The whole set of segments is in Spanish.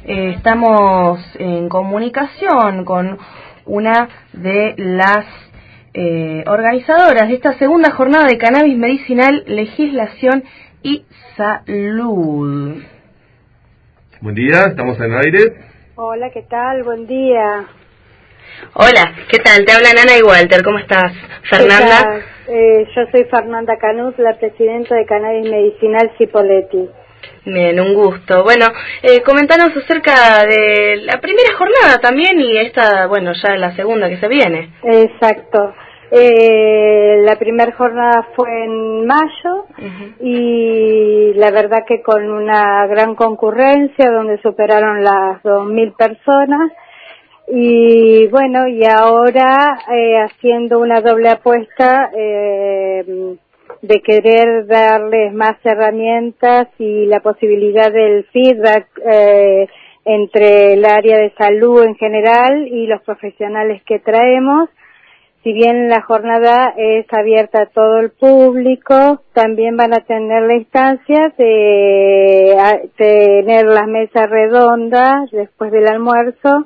estamos en comunicación con una de las organizadoras de esta segunda jornada de cannabis medicinal, legislación y salud. Buen día, estamos en el aire. Hola, ¿qué tal? Buen día. Hola, ¿qué tal? Te hablan Ana y Walter, ¿cómo estás? Fernanda. Yo soy Fernanda Canut, la presidenta de Cannabis Medicinal Cipolletti. Bien, un gusto. Bueno, comentanos acerca de la primera jornada también y esta, bueno, ya la segunda que se viene. Exacto. La primera jornada fue en mayo y la verdad que con una gran concurrencia donde superaron las 2.000 personas. Y bueno, y ahora haciendo una doble apuesta de querer darles más herramientas y la posibilidad del feedback entre el área de salud en general y los profesionales que traemos. Si bien la jornada es abierta a todo el público, también van a tener la instancia de tener las mesas redondas después del almuerzo,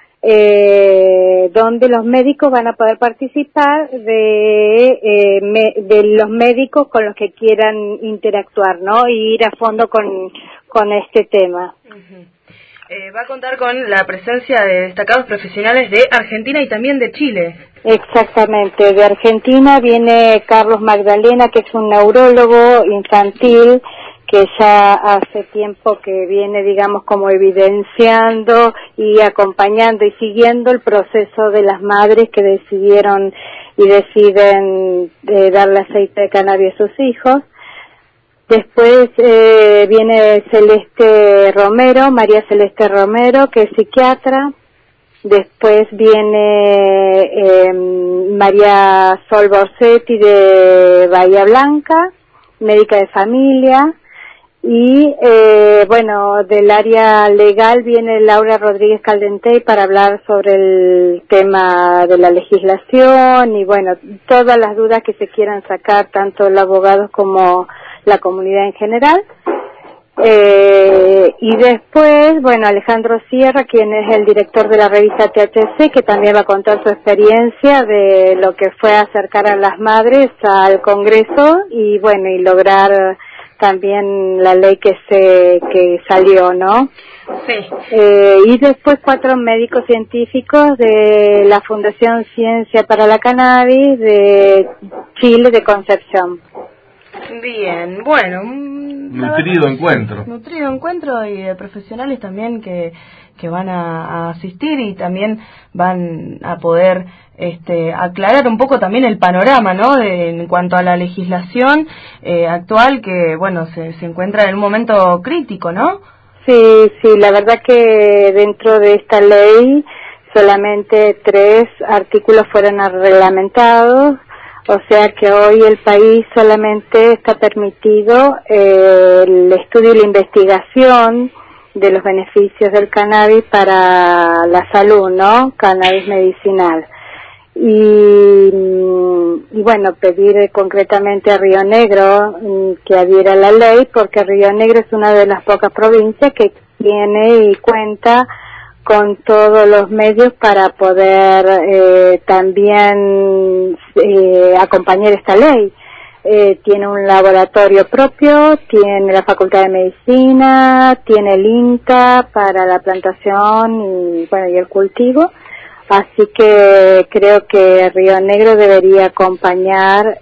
donde los médicos van a poder participar de los médicos con los que quieran interactuar, ¿no? Y ir a fondo con este tema. Va a contar con la presencia de destacados profesionales de Argentina y también de Chile. Exactamente, de Argentina viene Carlos Magdalena, que es un neurólogo infantil que ya hace tiempo que viene, digamos, como evidenciando y acompañando y siguiendo el proceso de las madres que decidieron y deciden darle aceite de cannabis a sus hijos. Después viene Celeste Romero, María Celeste Romero, que es psiquiatra. Después viene María Sol Borsetti de Bahía Blanca, médica de familia. Y bueno, del área legal viene Laura Rodríguez Caldentey para hablar sobre el tema de la legislación y bueno, todas las dudas que se quieran sacar, tanto los abogados como la comunidad en general. Y después, bueno, Alejandro Sierra, quien es el director de la revista THC, que también va a contar su experiencia de lo que fue acercar a las madres al Congreso y bueno, y lograr también la ley que salió, ¿no? Sí. Y después 4 médicos científicos de la Fundación Ciencia para la Cannabis de Chile, de Concepción. Bien, bueno, Nutrido encuentro. Nutrido encuentro y de profesionales también que van a asistir y también van a poder aclarar un poco también el panorama, ¿no? En cuanto a la legislación actual que, bueno, se encuentra en un momento crítico, ¿no? Sí, la verdad que dentro de esta ley solamente 3 artículos fueron reglamentados. O sea que hoy el país solamente está permitido el estudio y la investigación de los beneficios del cannabis para la salud, ¿no? Cannabis medicinal. Y bueno, pedir concretamente a Río Negro que adhiera a la ley, porque Río Negro es una de las pocas provincias que tiene y cuenta con todos los medios para poder también acompañar esta ley. Tiene un laboratorio propio, tiene la Facultad de Medicina, tiene el INTA para la plantación y bueno, y el cultivo. Así que creo que Río Negro debería acompañar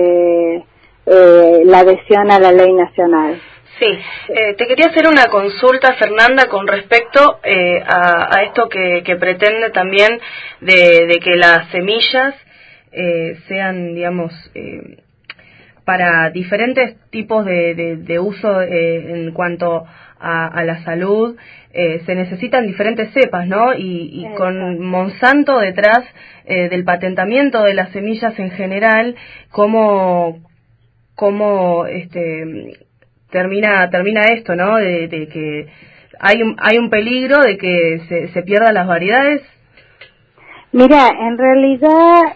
la adhesión a la ley nacional. Sí, te quería hacer una consulta, Fernanda, con respecto a esto que pretende también de que las semillas sean, digamos, para diferentes tipos de uso en cuanto a la salud, se necesitan diferentes cepas, ¿no? Y con Monsanto detrás del patentamiento de las semillas en general, ¿cómo termina esto, ¿no? De que hay un peligro de que se pierdan las variedades. Mira, en realidad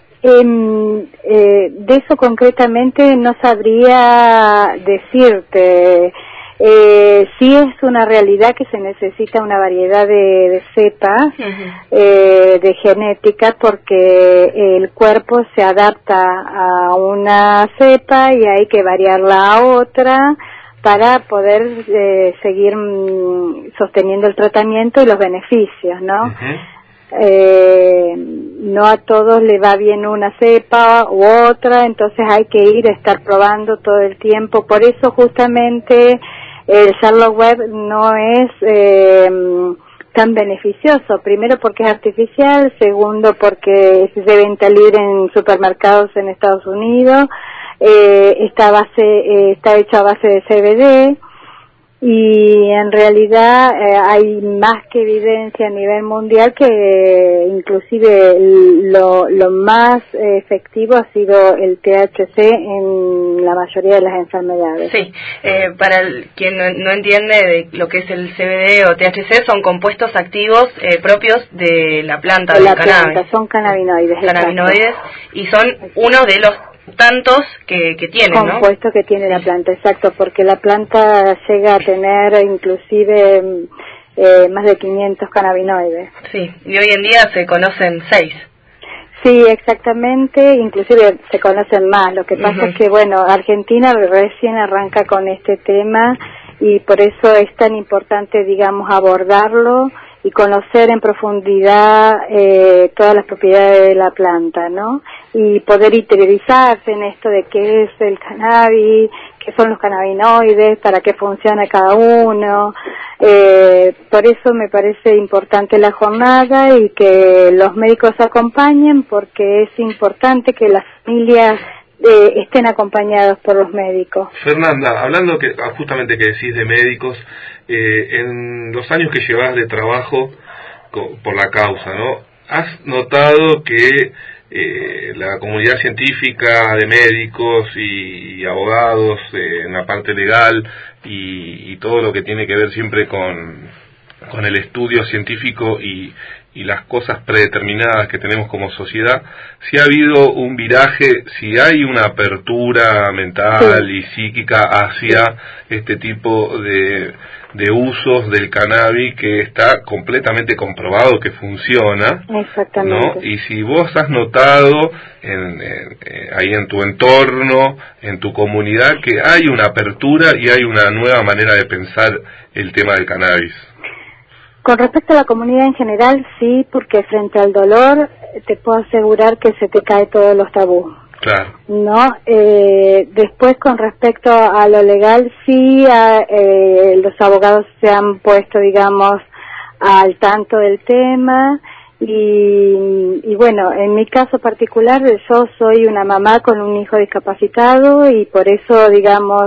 de eso concretamente no sabría decirte. Sí es una realidad que se necesita una variedad de cepas de genética, porque el cuerpo se adapta a una cepa y hay que variarla a otra para poder seguir sosteniendo el tratamiento y los beneficios, ¿no? No a todos le va bien una cepa u otra, entonces hay que ir a estar probando todo el tiempo. Por eso justamente el Charlotte Web no es tan beneficioso. Primero porque es artificial, segundo porque es de venta libre en supermercados en Estados Unidos, está hecho a base de CBD, y en realidad hay más que evidencia a nivel mundial que inclusive lo más efectivo ha sido el THC en la mayoría de las enfermedades. Sí, para quien no entiende de lo que es el CBD o THC, son compuestos activos propios de la planta del cannabis. Planta, son cannabinoides. Cannabinoides, y son uno de los tantos que tiene, ¿no? Compuesto que tiene la planta, exacto, porque la planta llega a tener inclusive más de 500 cannabinoides. Sí, y hoy en día se conocen 6. Sí, exactamente, inclusive se conocen más. Lo que pasa es que, bueno, Argentina recién arranca con este tema y por eso es tan importante, digamos, abordarlo y conocer en profundidad todas las propiedades de la planta, ¿no? Y poder interiorizarse en esto de qué es el cannabis, qué son los cannabinoides, para qué funciona cada uno. Por eso me parece importante la jornada y que los médicos acompañen, porque es importante que las familias estén acompañados por los médicos. Fernanda, hablando justamente que decís de médicos, en los años que llevas de trabajo por la causa, ¿no? ¿Has notado que la comunidad científica de médicos y abogados en la parte legal y todo lo que tiene que ver siempre con el estudio científico y las cosas predeterminadas que tenemos como sociedad, si ha habido un viraje, si hay una apertura mental y psíquica hacia este tipo de usos del cannabis que está completamente comprobado que funciona? Exactamente. ¿No? Y si vos has notado ahí en tu entorno, en tu comunidad, que hay una apertura y hay una nueva manera de pensar el tema del cannabis. Con respecto a la comunidad en general, sí, porque frente al dolor te puedo asegurar que se te cae todos los tabús. Claro. ¿No? Después, con respecto a lo legal, sí, los abogados se han puesto, digamos, al tanto del tema y bueno, en mi caso particular, yo soy una mamá con un hijo discapacitado y por eso, digamos,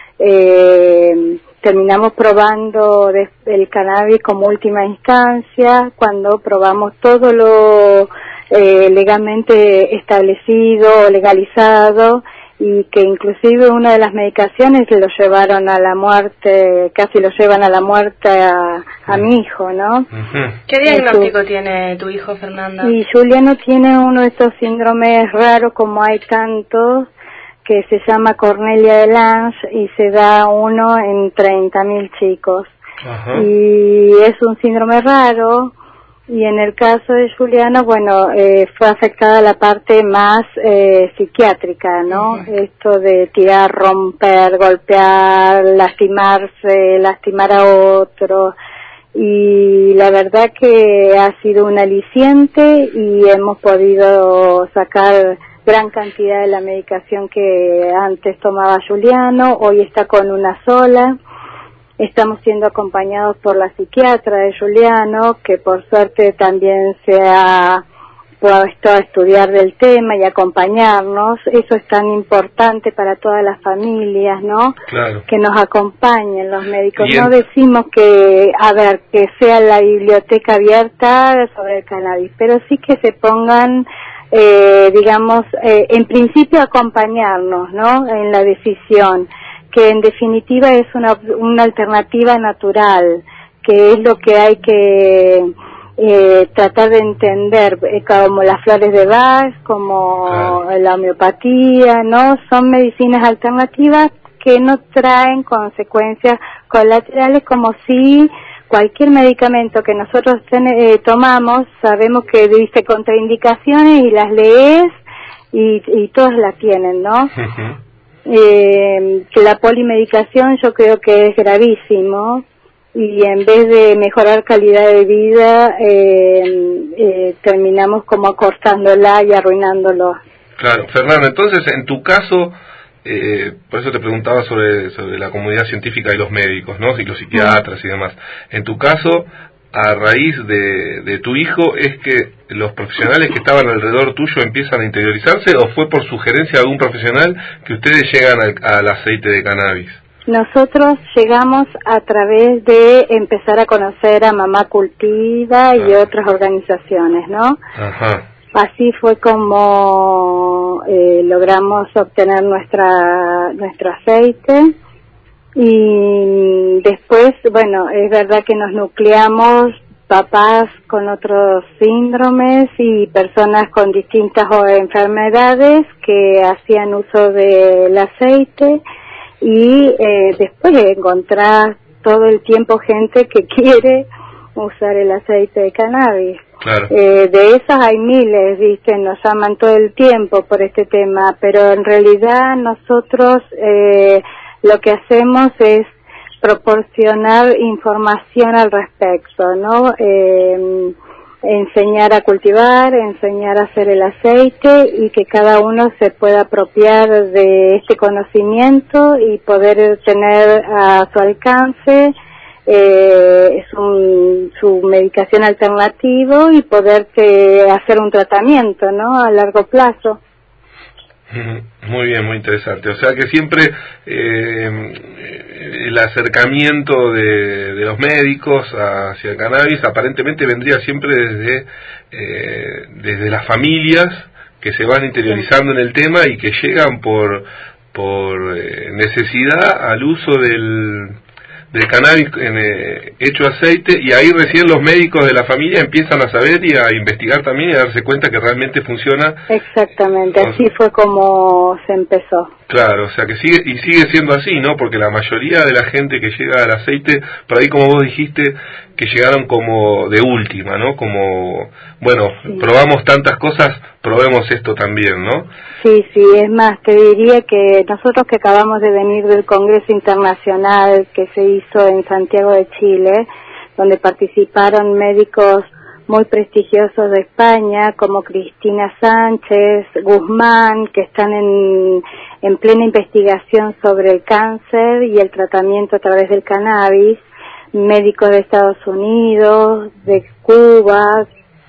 terminamos probando el cannabis como última instancia, cuando probamos todo lo legalmente establecido, legalizado, y que inclusive una de las medicaciones lo llevaron a la muerte, casi lo llevan a la muerte a mi hijo, ¿no? ¿Qué diagnóstico tiene tu hijo, Fernanda? Y Juliano tiene uno de estos síndromes raros, como hay tantos, que se llama Cornelia de Lange y se da uno en 30.000 chicos. Ajá. Y es un síndrome raro, y en el caso de Juliano, bueno, fue afectada la parte más psiquiátrica, ¿no? Esto de tirar, romper, golpear, lastimarse, lastimar a otro, y la verdad que ha sido un aliciente y hemos podido sacar gran cantidad de la medicación que antes tomaba Juliano, hoy está con una sola. Estamos siendo acompañados por la psiquiatra de Juliano, que por suerte también se ha puesto a estudiar del tema y acompañarnos. Eso es tan importante para todas las familias, ¿no? Claro. Que nos acompañen los médicos. No decimos que sea la biblioteca abierta sobre el cannabis, pero sí que se pongan digamos, en principio acompañarnos, ¿no? En la decisión, que en definitiva es una alternativa natural, que es lo que hay que tratar de entender, como las flores de Bach, como la homeopatía, ¿no? Son medicinas alternativas que no traen consecuencias colaterales, como si cualquier medicamento que nosotros tomamos, sabemos que dice contraindicaciones y las lees y todas las tienen, ¿no? Que la polimedicación yo creo que es gravísimo, y en vez de mejorar calidad de vida terminamos como acortándola y arruinándolo. Claro, Fernanda, entonces en tu caso, por eso te preguntaba sobre la comunidad científica y los médicos, ¿no? Y los psiquiatras y demás. En tu caso, a raíz de tu hijo, ¿es que los profesionales que estaban alrededor tuyo empiezan a interiorizarse, o fue por sugerencia de algún profesional que ustedes llegan al aceite de cannabis? Nosotros llegamos a través de empezar a conocer a Mamá Cultiva y otras organizaciones, ¿no? Ajá. Así fue como logramos obtener nuestro aceite, y después, bueno, es verdad que nos nucleamos papás con otros síndromes y personas con distintas enfermedades que hacían uso del aceite, y después encontrar todo el tiempo gente que quiere usar el aceite de cannabis. Claro. De esas hay miles, ¿viste? Nos llaman todo el tiempo por este tema, pero en realidad nosotros lo que hacemos es proporcionar información al respecto, ¿no? Enseñar a cultivar, enseñar a hacer el aceite, y que cada uno se pueda apropiar de este conocimiento y poder tener a su alcance su medicación alternativo y poder hacer un tratamiento, ¿no? A largo plazo. Muy bien, muy interesante. O sea que siempre el acercamiento de los médicos hacia el cannabis aparentemente vendría siempre desde las familias que se van interiorizando en el tema y que llegan por necesidad al uso del cannabis hecho aceite, y ahí recién los médicos de la familia empiezan a saber y a investigar también y a darse cuenta que realmente funciona. Exactamente, así fue como se empezó. Claro, o sea que sigue siendo así, ¿no? Porque la mayoría de la gente que llega al aceite, por ahí como vos dijiste, que llegaron como de última, ¿no? Como, bueno, sí, probamos tantas cosas, probemos esto también, ¿no? Sí, es más, te diría que nosotros que acabamos de venir del Congreso Internacional que se hizo en Santiago de Chile, donde participaron médicos muy prestigiosos de España, como Cristina Sánchez, Guzmán, que están en plena investigación sobre el cáncer y el tratamiento a través del cannabis, médicos de Estados Unidos, de Cuba,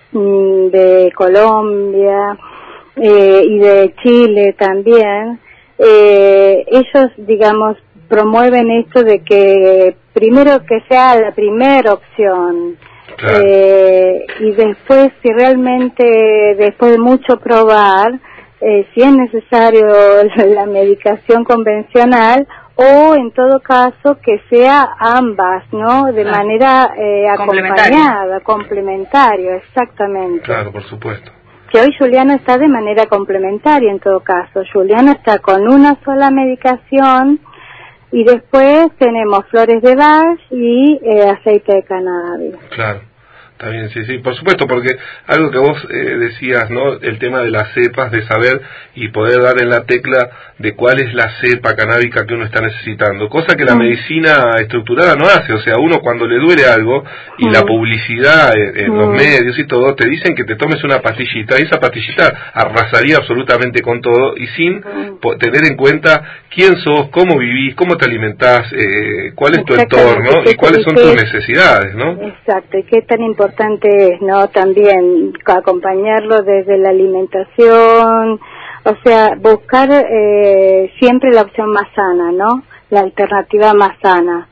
de Colombia y de Chile también. Ellos, digamos, promueven esto de que primero que sea la primera opción. Claro. Y después, si realmente, después de mucho probar, si es necesario la medicación convencional, o en todo caso que sea ambas, ¿no? De manera acompañada, complementario, exactamente. Claro, por supuesto. Que hoy Juliano está de manera complementaria en todo caso. Juliano está con una sola medicación, y después tenemos flores de Bach y aceite de cannabis. Claro, está bien, sí, por supuesto, porque algo que vos decías, ¿no? El tema de las cepas, de saber y poder dar en la tecla de cuál es la cepa canábica que uno está necesitando, cosa que la medicina estructurada no hace. O sea, uno cuando le duele algo y la publicidad en los medios y todo, te dicen que te tomes una pastillita, y esa pastillita arrasaría absolutamente con todo, y sin tener en cuenta quién sos, cómo vivís, cómo te alimentás, cuál es tu entorno y cuáles son tus necesidades, ¿no? Exacto, y qué tan importante es, ¿no? También acompañarlo desde la alimentación, o sea, buscar siempre la opción más sana, ¿no? La alternativa más sana.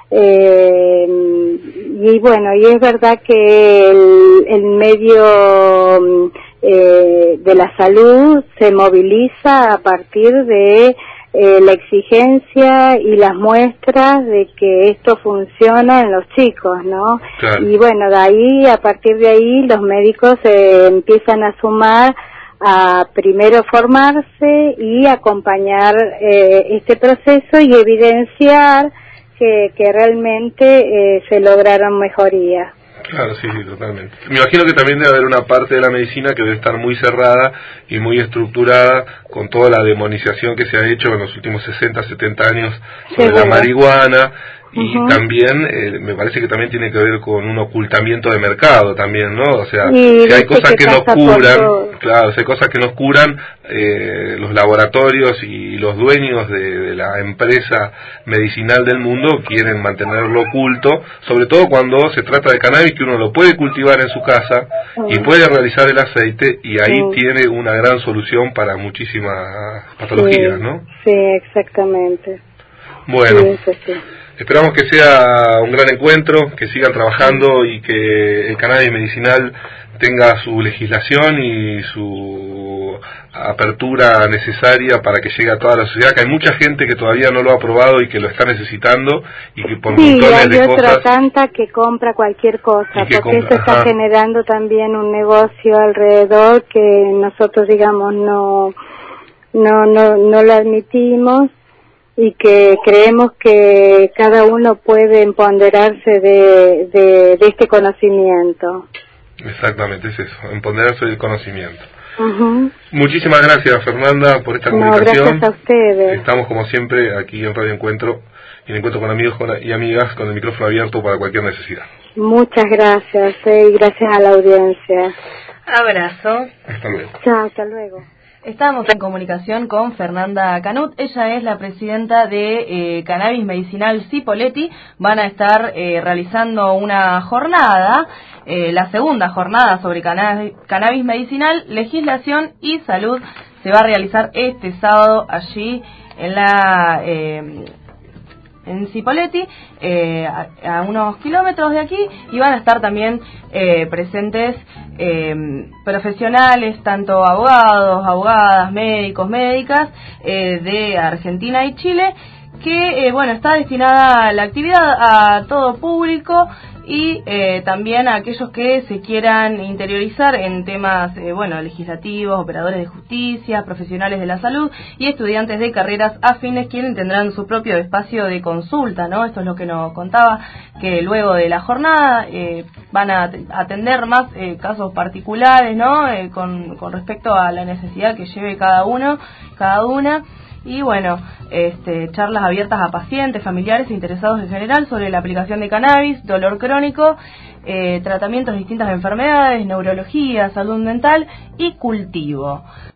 Y bueno, y es verdad que el medio de la salud se moviliza a partir de la exigencia y las muestras de que esto funciona en los chicos, ¿no? Claro. Y bueno, de ahí, a partir de ahí, los médicos empiezan a sumar a primero formarse y acompañar este proceso y evidenciar que realmente se lograron mejorías. Claro, sí, totalmente. Me imagino que también debe haber una parte de la medicina que debe estar muy cerrada y muy estructurada con toda la demonización que se ha hecho en los últimos 60, 70 años sobre la marihuana, y también me parece que también tiene que ver con un ocultamiento de mercado también, ¿no? O sea, si hay cosas que nos curan, claro, si hay cosas que nos curan, los laboratorios y los dueños de la empresa medicinal del mundo quieren mantenerlo oculto, sobre todo cuando se trata de cannabis, que uno lo puede cultivar en su casa y puede realizar el aceite, y ahí tiene una gran solución para muchísimas patologías, ¿no? Sí, exactamente. Bueno, esperamos que sea un gran encuentro, que sigan trabajando y que el cannabis medicinal tenga su legislación y su apertura necesaria para que llegue a toda la sociedad, que hay mucha gente que todavía no lo ha probado y que lo está necesitando, y que por montones de cosas... otra tanta que compra cualquier cosa, porque eso está generando también un negocio alrededor que nosotros, digamos, no lo admitimos, y que creemos que cada uno puede empoderarse de este conocimiento. Exactamente, es eso, empoderarse del conocimiento. Muchísimas gracias, Fernanda, por esta comunicación. Gracias a ustedes. Estamos, como siempre, aquí en Radio Encuentro, y en Encuentro con Amigos y Amigas, con el micrófono abierto para cualquier necesidad. Muchas gracias, y gracias a la audiencia. Abrazo. Hasta luego. Chao, hasta luego. Estamos en comunicación con Fernanda Canut. Ella es la presidenta de Cannabis Medicinal Cipolletti. Van a estar realizando una jornada, la segunda jornada sobre cannabis medicinal, legislación y salud. Se va a realizar este sábado allí en la... en Cipolletti, a unos kilómetros de aquí, y van a estar también presentes profesionales, tanto abogados, abogadas, médicos, médicas, de Argentina y Chile, que está destinada la actividad a todo público, y también a aquellos que se quieran interiorizar en temas legislativos, operadores de justicia, profesionales de la salud y estudiantes de carreras afines, quienes tendrán su propio espacio de consulta, ¿no? Esto es lo que nos contaba, que luego de la jornada van a atender más casos particulares, ¿no? Con respecto a la necesidad que lleve cada uno, cada una. Y charlas abiertas a pacientes, familiares e interesados en general sobre la aplicación de cannabis, dolor crónico, tratamientos de distintas enfermedades, neurología, salud mental y cultivo.